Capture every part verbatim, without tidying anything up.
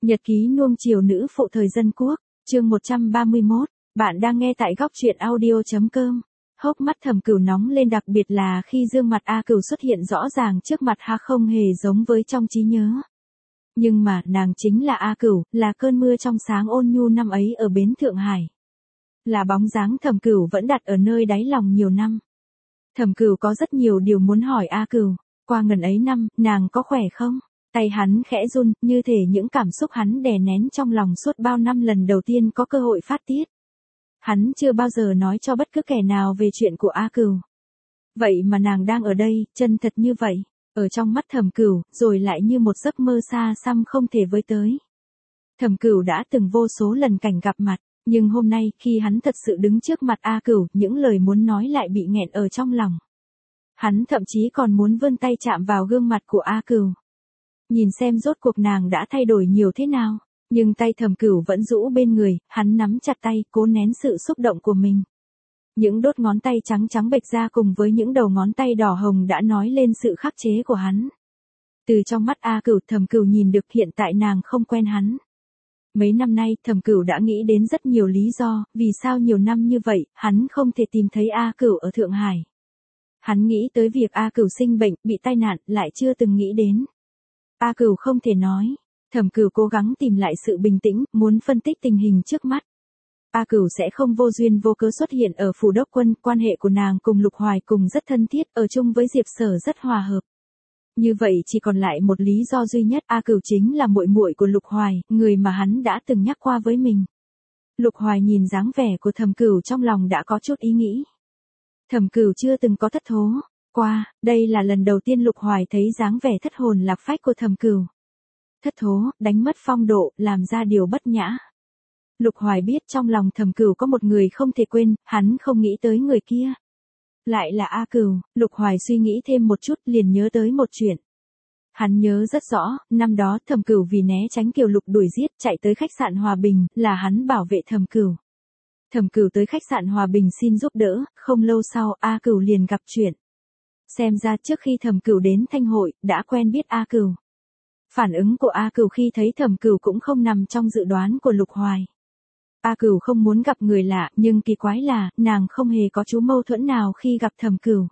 Nhật ký nuông chiều nữ phụ thời dân quốc, chương một trăm ba mươi mốt, bạn đang nghe tại góc truyện audio chấm com. Hốc mắt Thẩm Cửu nóng lên, đặc biệt là khi gương mặt A Cửu xuất hiện rõ ràng trước mặt ha, không hề giống với trong trí nhớ. Nhưng mà, nàng chính là A Cửu, là cơn mưa trong sáng ôn nhu năm ấy ở bến Thượng Hải. Là bóng dáng Thẩm Cửu vẫn đặt ở nơi đáy lòng nhiều năm. Thẩm Cửu có rất nhiều điều muốn hỏi A Cửu, qua ngần ấy năm, nàng có khỏe không? Tay hắn khẽ run, như thể những cảm xúc hắn đè nén trong lòng suốt bao năm lần đầu tiên có cơ hội phát tiết. Hắn chưa bao giờ nói cho bất cứ kẻ nào về chuyện của A Cửu. Vậy mà nàng đang ở đây, chân thật như vậy, ở trong mắt Thẩm Cửu, rồi lại như một giấc mơ xa xăm không thể với tới. Thẩm Cửu đã từng vô số lần cảnh gặp mặt, nhưng hôm nay, khi hắn thật sự đứng trước mặt A Cửu, những lời muốn nói lại bị nghẹn ở trong lòng. Hắn thậm chí còn muốn vươn tay chạm vào gương mặt của A Cửu. Nhìn xem rốt cuộc nàng đã thay đổi nhiều thế nào, nhưng tay Thẩm Cửu vẫn rũ bên người, hắn nắm chặt tay, cố nén sự xúc động của mình. Những đốt ngón tay trắng trắng bệch ra cùng với những đầu ngón tay đỏ hồng đã nói lên sự khắc chế của hắn. Từ trong mắt A Cửu, Thẩm Cửu nhìn được hiện tại nàng không quen hắn. Mấy năm nay, Thẩm Cửu đã nghĩ đến rất nhiều lý do, vì sao nhiều năm như vậy, hắn không thể tìm thấy A Cửu ở Thượng Hải. Hắn nghĩ tới việc A Cửu sinh bệnh, bị tai nạn, lại chưa từng nghĩ đến. A Cửu không thể nói. Thẩm Cửu cố gắng tìm lại sự bình tĩnh, muốn phân tích tình hình trước mắt. A Cửu sẽ không vô duyên vô cớ xuất hiện ở phủ đốc quân, quan hệ của nàng cùng Lục Hoài cùng rất thân thiết, ở chung với Diệp Sở rất hòa hợp. Như vậy chỉ còn lại một lý do duy nhất, A Cửu chính là muội muội của Lục Hoài, người mà hắn đã từng nhắc qua với mình. Lục Hoài nhìn dáng vẻ của Thẩm Cửu trong lòng đã có chút ý nghĩ. Thẩm Cửu chưa từng có thất thố qua, đây là lần đầu tiên Lục Hoài thấy dáng vẻ thất hồn lạc phách của Thẩm Cửu. Thất thố, đánh mất phong độ, làm ra điều bất nhã. Lục Hoài biết trong lòng Thẩm Cửu có một người không thể quên, hắn không nghĩ tới người kia. Lại là A Cửu. Lục Hoài suy nghĩ thêm một chút, liền nhớ tới một chuyện. Hắn nhớ rất rõ, năm đó Thẩm Cửu vì né tránh Kiều Lục đuổi giết, chạy tới khách sạn Hòa Bình, là hắn bảo vệ Thẩm Cửu. Thẩm Cửu tới khách sạn Hòa Bình xin giúp đỡ, không lâu sau A Cửu liền gặp chuyện. Xem ra trước khi Thẩm Cửu đến Thanh Hội, đã quen biết A Cửu. Phản ứng của A Cửu khi thấy Thẩm Cửu cũng không nằm trong dự đoán của Lục Hoài. A Cửu không muốn gặp người lạ, nhưng kỳ quái là, nàng không hề có chút mâu thuẫn nào khi gặp Thẩm Cửu.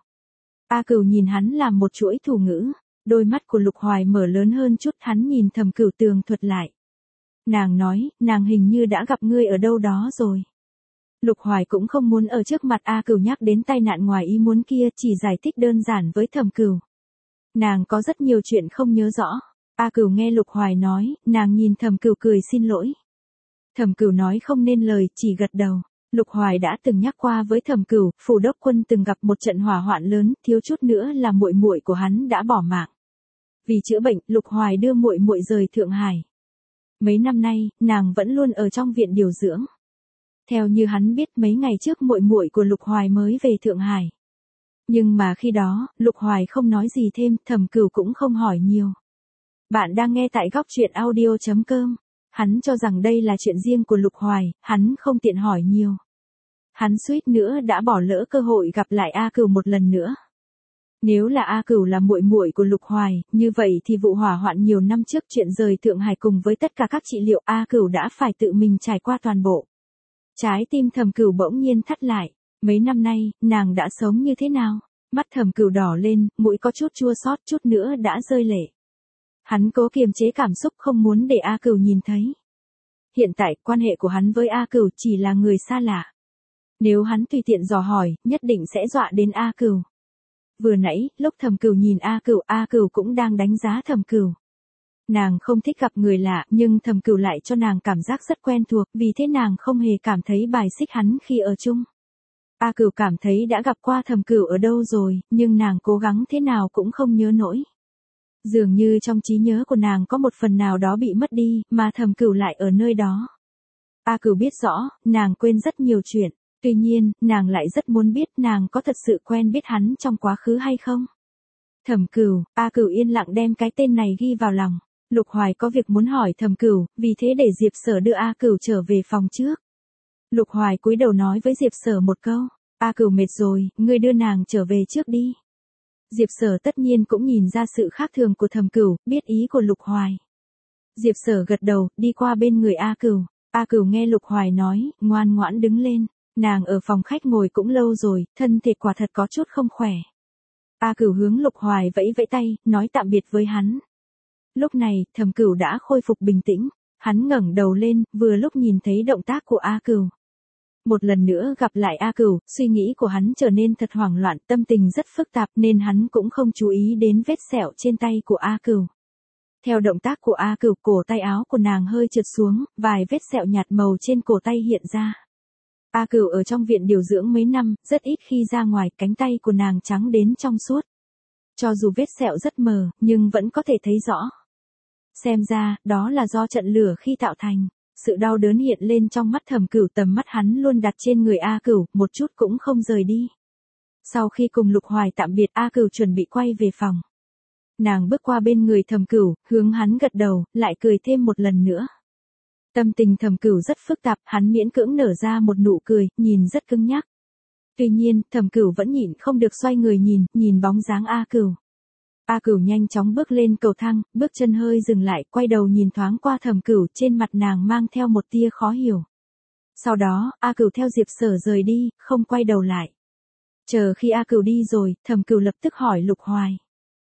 A Cửu nhìn hắn làm một chuỗi thủ ngữ, đôi mắt của Lục Hoài mở lớn hơn chút, hắn nhìn Thẩm Cửu tường thuật lại. Nàng nói, nàng hình như đã gặp ngươi ở đâu đó rồi. Lục Hoài cũng không muốn ở trước mặt A Cửu nhắc đến tai nạn ngoài ý muốn kia, chỉ giải thích đơn giản với Thẩm Cửu. Nàng có rất nhiều chuyện không nhớ rõ. A Cửu nghe Lục Hoài nói, nàng nhìn Thẩm Cửu cười xin lỗi. Thẩm Cửu nói không nên lời, chỉ gật đầu. Lục Hoài đã từng nhắc qua với Thẩm Cửu, phủ đốc quân từng gặp một trận hỏa hoạn lớn, thiếu chút nữa là muội muội của hắn đã bỏ mạng. Vì chữa bệnh, Lục Hoài đưa muội muội rời Thượng Hải. Mấy năm nay, nàng vẫn luôn ở trong viện điều dưỡng. Theo như hắn biết, mấy ngày trước muội muội của Lục Hoài mới về Thượng Hải. Nhưng mà khi đó, Lục Hoài không nói gì thêm, Thẩm Cửu cũng không hỏi nhiều. Bạn đang nghe tại góc truyện audio chấm com. Hắn cho rằng đây là chuyện riêng của Lục Hoài, hắn không tiện hỏi nhiều. Hắn suýt nữa đã bỏ lỡ cơ hội gặp lại A Cửu một lần nữa. Nếu là A Cửu là muội muội của Lục Hoài, như vậy thì vụ hỏa hoạn nhiều năm trước, chuyện rời Thượng Hải cùng với tất cả các trị liệu, A Cửu đã phải tự mình trải qua toàn bộ. Trái tim Thẩm Cửu bỗng nhiên thắt lại. Mấy năm nay, nàng đã sống như thế nào? Mắt Thẩm Cửu đỏ lên, mũi có chút chua xót, chút nữa đã rơi lệ. Hắn cố kiềm chế cảm xúc, không muốn để A Cửu nhìn thấy. Hiện tại, quan hệ của hắn với A Cửu chỉ là người xa lạ. Nếu hắn tùy tiện dò hỏi, nhất định sẽ dọa đến A Cửu. Vừa nãy, lúc Thẩm Cửu nhìn A Cửu, A Cửu cũng đang đánh giá Thẩm Cửu. Nàng không thích gặp người lạ, nhưng Thẩm Cửu lại cho nàng cảm giác rất quen thuộc, vì thế nàng không hề cảm thấy bài xích hắn khi ở chung. A Cửu cảm thấy đã gặp qua Thẩm Cửu ở đâu rồi, nhưng nàng cố gắng thế nào cũng không nhớ nổi. Dường như trong trí nhớ của nàng có một phần nào đó bị mất đi, mà Thẩm Cửu lại ở nơi đó. A Cửu biết rõ, nàng quên rất nhiều chuyện, tuy nhiên, nàng lại rất muốn biết nàng có thật sự quen biết hắn trong quá khứ hay không. Thẩm Cửu, A Cửu yên lặng đem cái tên này ghi vào lòng. Lục Hoài có việc muốn hỏi Thẩm Cửu, vì thế để Diệp Sở đưa A Cửu trở về phòng trước. Lục Hoài cúi đầu nói với Diệp Sở một câu, A Cửu mệt rồi, ngươi đưa nàng trở về trước đi. Diệp Sở tất nhiên cũng nhìn ra sự khác thường của Thẩm Cửu, biết ý của Lục Hoài. Diệp Sở gật đầu, đi qua bên người A Cửu. A Cửu nghe Lục Hoài nói, ngoan ngoãn đứng lên. Nàng ở phòng khách ngồi cũng lâu rồi, thân thể quả thật có chút không khỏe. A Cửu hướng Lục Hoài vẫy vẫy tay, nói tạm biệt với hắn. Lúc này, Thẩm Cửu đã khôi phục bình tĩnh. Hắn ngẩng đầu lên, vừa lúc nhìn thấy động tác của A Cửu. Một lần nữa gặp lại A Cửu, suy nghĩ của hắn trở nên thật hoảng loạn, tâm tình rất phức tạp nên hắn cũng không chú ý đến vết sẹo trên tay của A Cửu. Theo động tác của A Cửu, cổ tay áo của nàng hơi trượt xuống, vài vết sẹo nhạt màu trên cổ tay hiện ra. A Cửu ở trong viện điều dưỡng mấy năm, rất ít khi ra ngoài, cánh tay của nàng trắng đến trong suốt. Cho dù vết sẹo rất mờ, nhưng vẫn có thể thấy rõ. Xem ra, đó là do trận lửa khi tạo thành. Sự đau đớn hiện lên trong mắt Thẩm Cửu, tầm mắt hắn luôn đặt trên người A Cửu, một chút cũng không rời đi. Sau khi cùng Lục Hoài tạm biệt, A Cửu chuẩn bị quay về phòng. Nàng bước qua bên người Thẩm Cửu, hướng hắn gật đầu, lại cười thêm một lần nữa. Tâm tình Thẩm Cửu rất phức tạp, hắn miễn cưỡng nở ra một nụ cười, nhìn rất cứng nhắc. Tuy nhiên, Thẩm Cửu vẫn nhịn không được xoay người nhìn, nhìn bóng dáng A Cửu. A Cửu nhanh chóng bước lên cầu thang, bước chân hơi dừng lại, quay đầu nhìn thoáng qua Thẩm Cửu, trên mặt nàng mang theo một tia khó hiểu. Sau đó, A Cửu theo Diệp Sở rời đi, không quay đầu lại. Chờ khi A Cửu đi rồi, Thẩm Cửu lập tức hỏi Lục Hoài.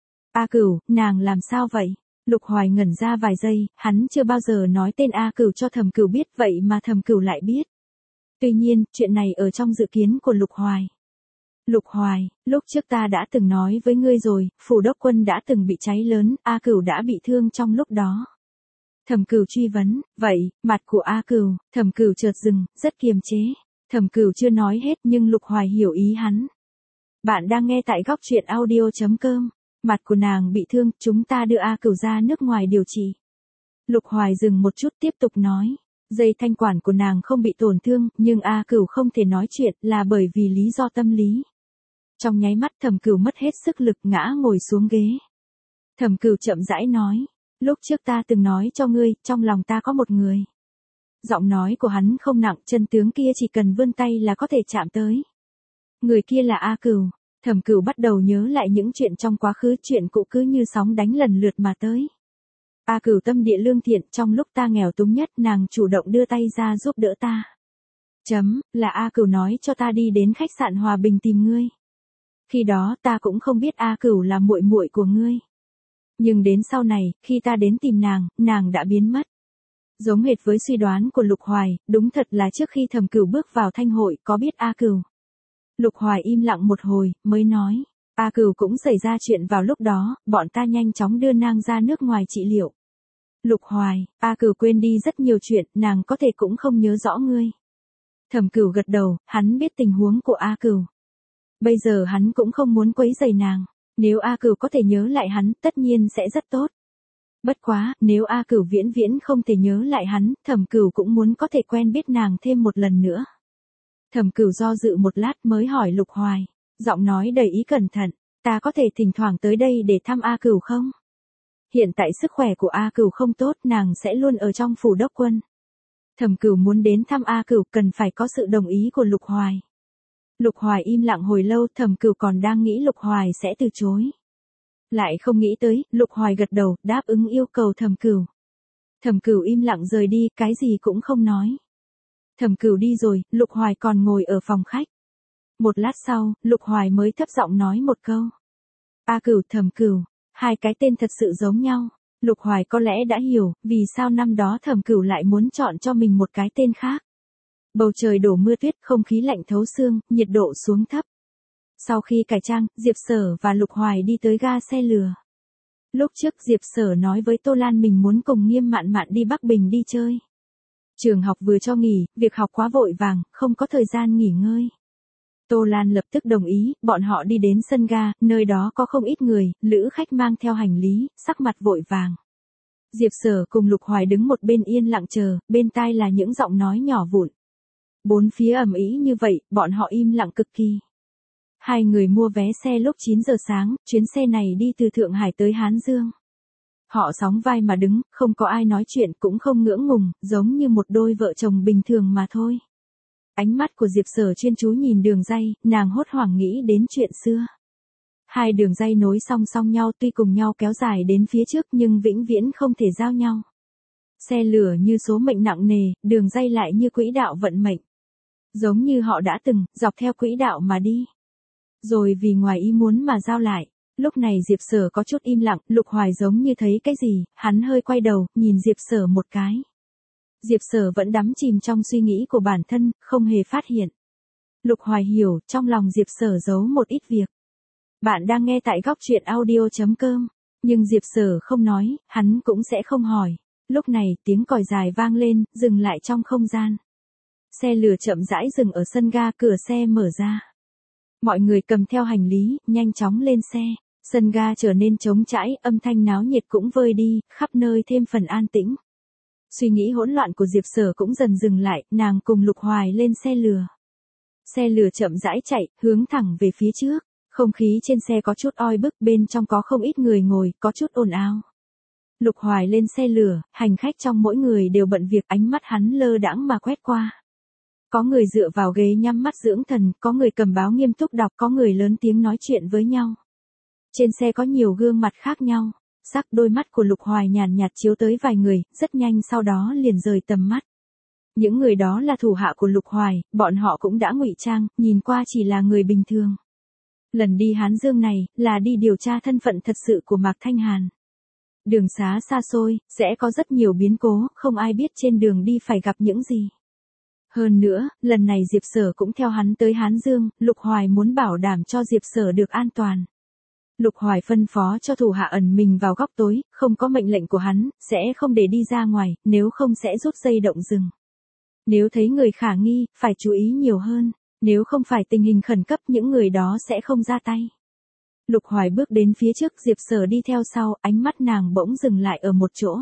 A Cửu, nàng làm sao vậy? Lục Hoài ngẩn ra vài giây, hắn chưa bao giờ nói tên A Cửu cho Thẩm Cửu biết, vậy mà Thẩm Cửu lại biết. Tuy nhiên, chuyện này ở trong dự kiến của Lục Hoài. Lục Hoài, lúc trước ta đã từng nói với ngươi rồi, phủ đốc quân đã từng bị cháy lớn, A Cửu đã bị thương trong lúc đó. Thẩm Cửu truy vấn, vậy, mặt của A Cửu, Thẩm Cửu chợt dừng, rất kiềm chế. Thẩm Cửu chưa nói hết nhưng Lục Hoài hiểu ý hắn. Bạn đang nghe tại góc truyện audio chấm com. Mặt của nàng bị thương, chúng ta đưa A Cửu ra nước ngoài điều trị. Lục Hoài dừng một chút tiếp tục nói. Dây thanh quản của nàng không bị tổn thương, nhưng A Cửu không thể nói chuyện là bởi vì lý do tâm lý. Trong nháy mắt Thẩm Cửu mất hết sức lực ngã ngồi xuống ghế. Thẩm Cửu chậm rãi nói. Lúc trước ta từng nói cho ngươi, trong lòng ta có một người. Giọng nói của hắn không nặng, chân tướng kia chỉ cần vươn tay là có thể chạm tới. Người kia là A Cửu. Thẩm Cửu bắt đầu nhớ lại những chuyện trong quá khứ, chuyện cũ cứ như sóng đánh lần lượt mà tới. A Cửu tâm địa lương thiện, trong lúc ta nghèo túng nhất, nàng chủ động đưa tay ra giúp đỡ ta. Chấm, là A Cửu nói cho ta đi đến khách sạn Hòa Bình tìm ngươi. Khi đó ta cũng không biết A Cửu là muội muội của ngươi. Nhưng đến sau này, khi ta đến tìm nàng, nàng đã biến mất. Giống hệt với suy đoán của Lục Hoài, đúng thật là trước khi Thẩm Cửu bước vào thanh hội có biết A Cửu. Lục Hoài im lặng một hồi, mới nói. A Cửu cũng xảy ra chuyện vào lúc đó, bọn ta nhanh chóng đưa nàng ra nước ngoài trị liệu. Lục Hoài, A Cửu quên đi rất nhiều chuyện, nàng có thể cũng không nhớ rõ ngươi. Thẩm Cửu gật đầu, hắn biết tình huống của A Cửu. Bây giờ hắn cũng không muốn quấy rầy nàng. Nếu A Cửu có thể nhớ lại hắn, tất nhiên sẽ rất tốt. Bất quá, nếu A Cửu viễn viễn không thể nhớ lại hắn, Thẩm Cửu cũng muốn có thể quen biết nàng thêm một lần nữa. Thẩm Cửu do dự một lát mới hỏi Lục Hoài, giọng nói đầy ý cẩn thận, ta có thể thỉnh thoảng tới đây để thăm A Cửu không? Hiện tại sức khỏe của A Cửu không tốt, nàng sẽ luôn ở trong phủ đốc quân. Thẩm Cửu muốn đến thăm A Cửu cần phải có sự đồng ý của Lục Hoài. Lục Hoài im lặng hồi lâu, Thẩm Cửu còn đang nghĩ Lục Hoài sẽ từ chối. Lại không nghĩ tới, Lục Hoài gật đầu, đáp ứng yêu cầu Thẩm Cửu. Thẩm Cửu im lặng rời đi, cái gì cũng không nói. Thẩm Cửu đi rồi, Lục Hoài còn ngồi ở phòng khách. Một lát sau, Lục Hoài mới thấp giọng nói một câu. A Cửu, Thẩm Cửu, hai cái tên thật sự giống nhau. Lục Hoài có lẽ đã hiểu, vì sao năm đó Thẩm Cửu lại muốn chọn cho mình một cái tên khác. Bầu trời đổ mưa tuyết, không khí lạnh thấu xương, nhiệt độ xuống thấp. Sau khi cải trang, Diệp Sở và Lục Hoài đi tới ga xe lửa. Lúc trước Diệp Sở nói với Tô Lan mình muốn cùng Nghiêm Mạn Mạn đi Bắc Bình đi chơi. Trường học vừa cho nghỉ, việc học quá vội vàng, không có thời gian nghỉ ngơi. Tô Lan lập tức đồng ý, bọn họ đi đến sân ga, nơi đó có không ít người, lữ khách mang theo hành lý, sắc mặt vội vàng. Diệp Sở cùng Lục Hoài đứng một bên yên lặng chờ, bên tai là những giọng nói nhỏ vụn. Bốn phía ầm ĩ như vậy, bọn họ im lặng cực kỳ. Hai người mua vé xe lúc chín giờ sáng, chuyến xe này đi từ Thượng Hải tới Hán Dương. Họ sóng vai mà đứng, không có ai nói chuyện cũng không ngưỡng ngùng, giống như một đôi vợ chồng bình thường mà thôi. Ánh mắt của Diệp Sở chuyên chú nhìn đường ray, nàng hốt hoảng nghĩ đến chuyện xưa. Hai đường ray nối song song nhau tuy cùng nhau kéo dài đến phía trước nhưng vĩnh viễn không thể giao nhau. Xe lửa như số mệnh nặng nề, đường ray lại như quỹ đạo vận mệnh. Giống như họ đã từng, dọc theo quỹ đạo mà đi. Rồi vì ngoài ý muốn mà giao lại. Lúc này Diệp Sở có chút im lặng, Lục Hoài giống như thấy cái gì, hắn hơi quay đầu, nhìn Diệp Sở một cái. Diệp Sở vẫn đắm chìm trong suy nghĩ của bản thân, không hề phát hiện. Lục Hoài hiểu, trong lòng Diệp Sở giấu một ít việc. Bạn đang nghe tại góc truyện audio chấm com. Nhưng Diệp Sở không nói, hắn cũng sẽ không hỏi. Lúc này, tiếng còi dài vang lên, dừng lại trong không gian. Xe lửa chậm rãi dừng ở sân ga, cửa xe mở ra. Mọi người cầm theo hành lý, nhanh chóng lên xe. Sân ga trở nên trống trải, âm thanh náo nhiệt cũng vơi đi, khắp nơi thêm phần an tĩnh. Suy nghĩ hỗn loạn của Diệp Sở cũng dần dừng lại, nàng cùng Lục Hoài lên xe lửa. Xe lửa chậm rãi chạy, hướng thẳng về phía trước. Không khí trên xe có chút oi bức, bên trong có không ít người ngồi, có chút ồn ào. Lục Hoài lên xe lửa, hành khách trong mỗi người đều bận việc, ánh mắt hắn lơ đãng mà quét qua. Có người dựa vào ghế nhắm mắt dưỡng thần, có người cầm báo nghiêm túc đọc, có người lớn tiếng nói chuyện với nhau. Trên xe có nhiều gương mặt khác nhau. Sắc đôi mắt của Lục Hoài nhàn nhạt chiếu tới vài người, rất nhanh sau đó liền rời tầm mắt. Những người đó là thủ hạ của Lục Hoài, bọn họ cũng đã ngụy trang, nhìn qua chỉ là người bình thường. Lần đi Hán Dương này, là đi điều tra thân phận thật sự của Mạc Thanh Hàn. Đường xá xa xôi, sẽ có rất nhiều biến cố, không ai biết trên đường đi phải gặp những gì. Hơn nữa, lần này Diệp Sở cũng theo hắn tới Hán Dương, Lục Hoài muốn bảo đảm cho Diệp Sở được an toàn. Lục Hoài phân phó cho thủ hạ ẩn mình vào góc tối, không có mệnh lệnh của hắn, sẽ không để đi ra ngoài, nếu không sẽ rút dây động rừng. Nếu thấy người khả nghi, phải chú ý nhiều hơn, nếu không phải tình hình khẩn cấp những người đó sẽ không ra tay. Lục Hoài bước đến phía trước, Diệp Sở đi theo sau, ánh mắt nàng bỗng dừng lại ở một chỗ.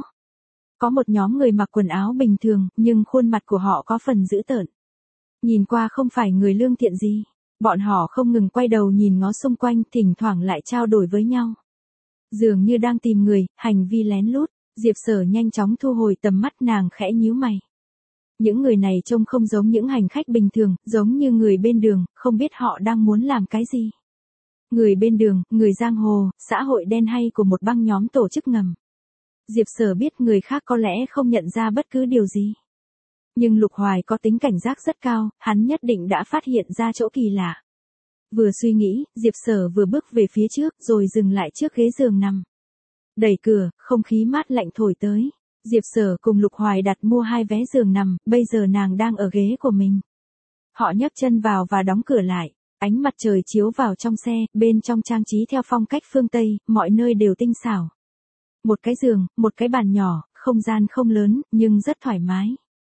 Có một nhóm người mặc quần áo bình thường, nhưng khuôn mặt của họ có phần dữ tợn. Nhìn qua không phải người lương thiện gì. Bọn họ không ngừng quay đầu nhìn ngó xung quanh, thỉnh thoảng lại trao đổi với nhau. Dường như đang tìm người, hành vi lén lút. Diệp Sở nhanh chóng thu hồi tầm mắt, nàng khẽ nhíu mày. Những người này trông không giống những hành khách bình thường, giống như người bên đường, không biết họ đang muốn làm cái gì. Người bên đường, người giang hồ, xã hội đen hay của một băng nhóm tổ chức ngầm. Diệp Sở biết người khác có lẽ không nhận ra bất cứ điều gì. Nhưng Lục Hoài có tính cảnh giác rất cao, hắn nhất định đã phát hiện ra chỗ kỳ lạ. Vừa suy nghĩ, Diệp Sở vừa bước về phía trước rồi dừng lại trước ghế giường nằm. Đẩy cửa, không khí mát lạnh thổi tới. Diệp Sở cùng Lục Hoài đặt mua hai vé giường nằm, bây giờ nàng đang ở ghế của mình. Họ nhấc chân vào và đóng cửa lại. Ánh mặt trời chiếu vào trong xe, bên trong trang trí theo phong cách phương Tây, mọi nơi đều tinh xảo. Một cái giường, một cái bàn nhỏ, không gian không lớn, nhưng rất thoải mái.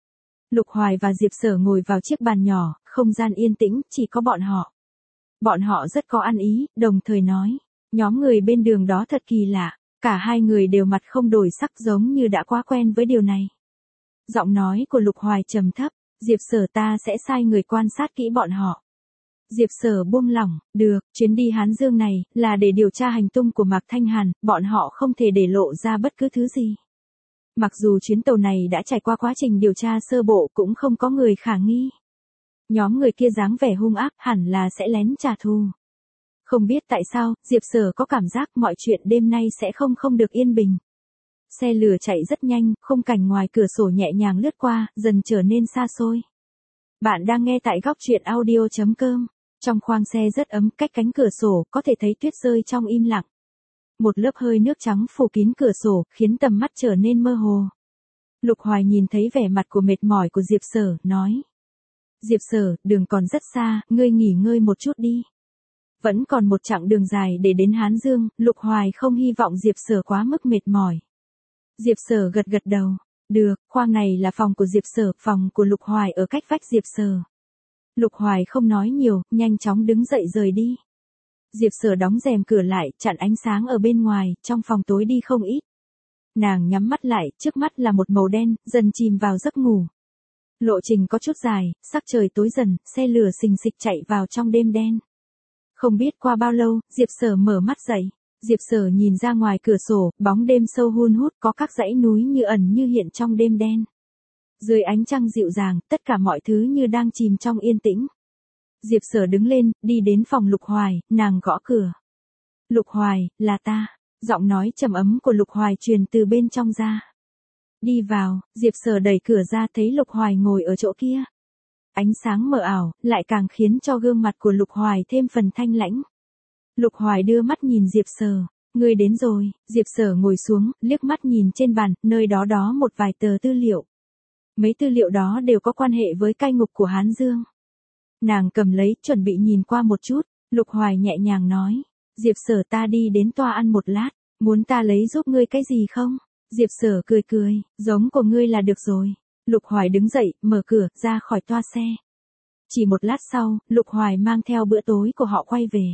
Lục Hoài và Diệp Sở ngồi vào chiếc bàn nhỏ, không gian yên tĩnh, chỉ có bọn họ. Bọn họ rất có ăn ý, đồng thời nói. Nhóm người bên đường đó thật kỳ lạ, cả hai người đều mặt không đổi sắc giống như đã quá quen với điều này. Giọng nói của Lục Hoài trầm thấp, Diệp Sở ta sẽ sai người quan sát kỹ bọn họ. Diệp Sở buông lỏng, được, chuyến đi Hán Dương này, là để điều tra hành tung của Mạc Thanh Hàn, bọn họ không thể để lộ ra bất cứ thứ gì. Mặc dù chuyến tàu này đã trải qua quá trình điều tra sơ bộ cũng không có người khả nghi. Nhóm người kia dáng vẻ hung ác hẳn là sẽ lén trả thù. Không biết tại sao, Diệp Sở có cảm giác mọi chuyện đêm nay sẽ không không được yên bình. Xe lửa chạy rất nhanh, khung cảnh ngoài cửa sổ nhẹ nhàng lướt qua, dần trở nên xa xôi. Bạn đang nghe tại góc truyện audio chấm com. Trong khoang xe rất ấm, cách cánh cửa sổ, có thể thấy tuyết rơi trong im lặng. Một lớp hơi nước trắng phủ kín cửa sổ, khiến tầm mắt trở nên mơ hồ. Lục Hoài nhìn thấy vẻ mặt của mệt mỏi của Diệp Sở, nói. Diệp Sở, đường còn rất xa, ngươi nghỉ ngơi một chút đi. Vẫn còn một chặng đường dài để đến Hán Dương, Lục Hoài không hy vọng Diệp Sở quá mức mệt mỏi. Diệp Sở gật gật đầu. Được, khoang này là phòng của Diệp Sở, phòng của Lục Hoài ở cách vách Diệp Sở. Lục Hoài không nói nhiều, nhanh chóng đứng dậy rời đi. Diệp Sở đóng rèm cửa lại, chặn ánh sáng ở bên ngoài, trong phòng tối đi không ít. Nàng nhắm mắt lại, trước mắt là một màu đen, dần chìm vào giấc ngủ. Lộ trình có chút dài, sắc trời tối dần, xe lửa xình xịch chạy vào trong đêm đen. Không biết qua bao lâu, Diệp Sở mở mắt dậy. Diệp Sở nhìn ra ngoài cửa sổ, bóng đêm sâu hun hút, có các dãy núi như ẩn như hiện trong đêm đen. Dưới ánh trăng dịu dàng, tất cả mọi thứ như đang chìm trong yên tĩnh. Diệp Sở đứng lên, đi đến phòng Lục Hoài, nàng gõ cửa. Lục Hoài, là ta. Giọng nói trầm ấm của Lục Hoài truyền từ bên trong ra. Đi vào, Diệp Sở đẩy cửa ra thấy Lục Hoài ngồi ở chỗ kia. Ánh sáng mờ ảo, lại càng khiến cho gương mặt của Lục Hoài thêm phần thanh lãnh. Lục Hoài đưa mắt nhìn Diệp Sở. Ngươi đến rồi, Diệp Sở ngồi xuống, liếc mắt nhìn trên bàn, nơi đó đó một vài tờ tư liệu. Mấy tư liệu đó đều có quan hệ với cai ngục của Hán Dương. Nàng cầm lấy, chuẩn bị nhìn qua một chút, Lục Hoài nhẹ nhàng nói. Diệp Sở ta đi đến toa ăn một lát, muốn ta lấy giúp ngươi cái gì không? Diệp Sở cười cười, giống của ngươi là được rồi. Lục Hoài đứng dậy, mở cửa, ra khỏi toa xe. Chỉ một lát sau, Lục Hoài mang theo bữa tối của họ quay về.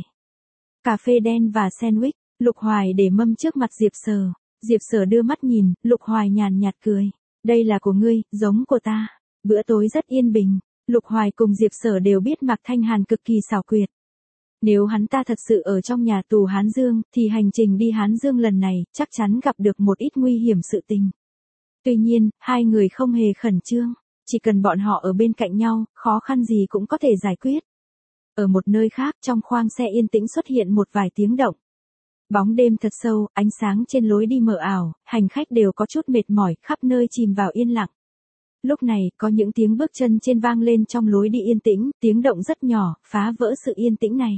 Cà phê đen và sandwich, Lục Hoài để mâm trước mặt Diệp Sở. Diệp Sở đưa mắt nhìn, Lục Hoài nhàn nhạt cười. Đây là của ngươi, giống của ta. Bữa tối rất yên bình. Lục Hoài cùng Diệp Sở đều biết Mạc Thanh Hàn cực kỳ xảo quyệt. Nếu hắn ta thật sự ở trong nhà tù Hán Dương, thì hành trình đi Hán Dương lần này, chắc chắn gặp được một ít nguy hiểm sự tình. Tuy nhiên, hai người không hề khẩn trương. Chỉ cần bọn họ ở bên cạnh nhau, khó khăn gì cũng có thể giải quyết. Ở một nơi khác, trong khoang xe yên tĩnh xuất hiện một vài tiếng động. Bóng đêm thật sâu, ánh sáng trên lối đi mờ ảo, hành khách đều có chút mệt mỏi, khắp nơi chìm vào yên lặng. Lúc này, có những tiếng bước chân trên vang lên trong lối đi yên tĩnh, tiếng động rất nhỏ, phá vỡ sự yên tĩnh này.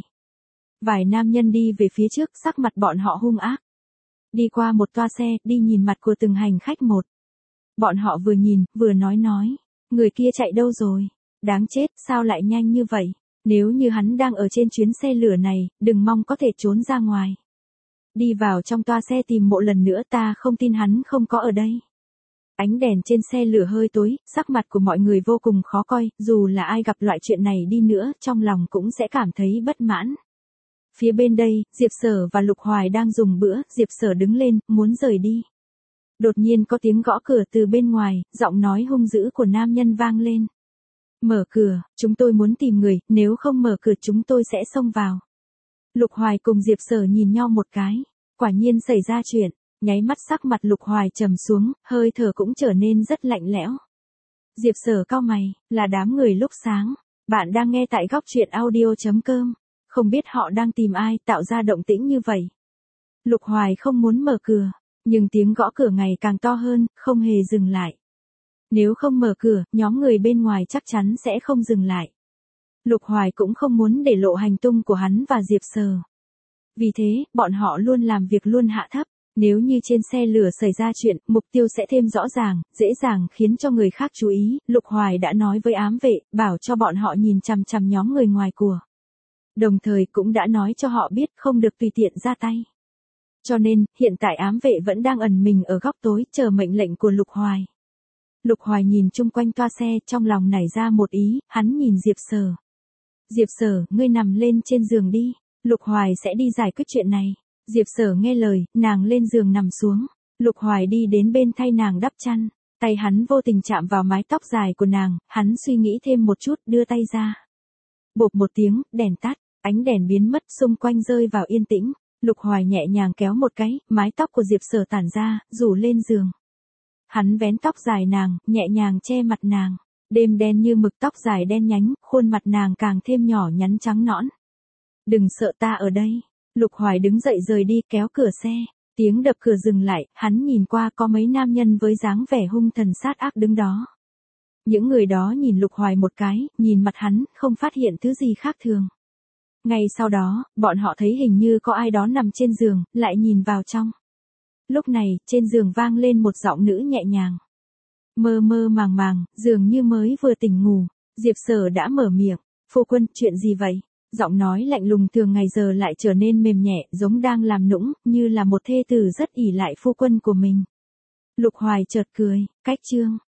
Vài nam nhân đi về phía trước, sắc mặt bọn họ hung ác. Đi qua một toa xe, đi nhìn mặt của từng hành khách một. Bọn họ vừa nhìn, vừa nói nói. Người kia chạy đâu rồi? Đáng chết, sao lại nhanh như vậy? Nếu như hắn đang ở trên chuyến xe lửa này, đừng mong có thể trốn ra ngoài. Đi vào trong toa xe tìm mộ lần nữa, ta không tin hắn không có ở đây. Ánh đèn trên xe lửa hơi tối, sắc mặt của mọi người vô cùng khó coi, dù là ai gặp loại chuyện này đi nữa, trong lòng cũng sẽ cảm thấy bất mãn. Phía bên đây, Diệp Sở và Lục Hoài đang dùng bữa, Diệp Sở đứng lên, muốn rời đi. Đột nhiên có tiếng gõ cửa từ bên ngoài, giọng nói hung dữ của nam nhân vang lên. Mở cửa, chúng tôi muốn tìm người, nếu không mở cửa chúng tôi sẽ xông vào. Lục Hoài cùng Diệp Sở nhìn nhau một cái, quả nhiên xảy ra chuyện, nháy mắt sắc mặt Lục Hoài trầm xuống, hơi thở cũng trở nên rất lạnh lẽo. Diệp Sở cau mày, là đám người lúc sáng, bạn đang nghe tại góc truyện audio chấm com, không biết họ đang tìm ai tạo ra động tĩnh như vậy. Lục Hoài không muốn mở cửa, nhưng tiếng gõ cửa ngày càng to hơn, không hề dừng lại. Nếu không mở cửa, nhóm người bên ngoài chắc chắn sẽ không dừng lại. Lục Hoài cũng không muốn để lộ hành tung của hắn và Diệp Sở. Vì thế, bọn họ luôn làm việc luôn hạ thấp. Nếu như trên xe lửa xảy ra chuyện, mục tiêu sẽ thêm rõ ràng, dễ dàng khiến cho người khác chú ý. Lục Hoài đã nói với ám vệ, bảo cho bọn họ nhìn chằm chằm nhóm người ngoài của. Đồng thời cũng đã nói cho họ biết không được tùy tiện ra tay. Cho nên, hiện tại ám vệ vẫn đang ẩn mình ở góc tối, chờ mệnh lệnh của Lục Hoài. Lục Hoài nhìn chung quanh toa xe, trong lòng nảy ra một ý, hắn nhìn Diệp Sở. Diệp Sở, ngươi nằm lên trên giường đi, Lục Hoài sẽ đi giải quyết chuyện này. Diệp Sở nghe lời, nàng lên giường nằm xuống. Lục Hoài đi đến bên thay nàng đắp chăn. Tay hắn vô tình chạm vào mái tóc dài của nàng, hắn suy nghĩ thêm một chút, đưa tay ra. Bộp một tiếng, đèn tắt, ánh đèn biến mất, xung quanh rơi vào yên tĩnh. Lục Hoài nhẹ nhàng kéo một cái, mái tóc của Diệp Sở tản ra, rủ lên giường. Hắn vén tóc dài nàng, nhẹ nhàng che mặt nàng. Đêm đen như mực, tóc dài đen nhánh, khuôn mặt nàng càng thêm nhỏ nhắn trắng nõn. Đừng sợ, ta ở đây. Lục Hoài đứng dậy rời đi, kéo cửa xe. Tiếng đập cửa dừng lại, hắn nhìn qua có mấy nam nhân với dáng vẻ hung thần sát ác đứng đó. Những người đó nhìn Lục Hoài một cái, nhìn mặt hắn, không phát hiện thứ gì khác thường. Ngay sau đó, bọn họ thấy hình như có ai đó nằm trên giường, lại nhìn vào trong. Lúc này, trên giường vang lên một giọng nữ nhẹ nhàng. Mơ mơ màng màng, dường như mới vừa tỉnh ngủ. Diệp Sở đã mở miệng. Phu quân, chuyện gì vậy? Giọng nói lạnh lùng thường ngày giờ lại trở nên mềm nhẹ, giống đang làm nũng, như là một thê tử rất ỷ lại phu quân của mình. Lục Hoài chợt cười, cách chương.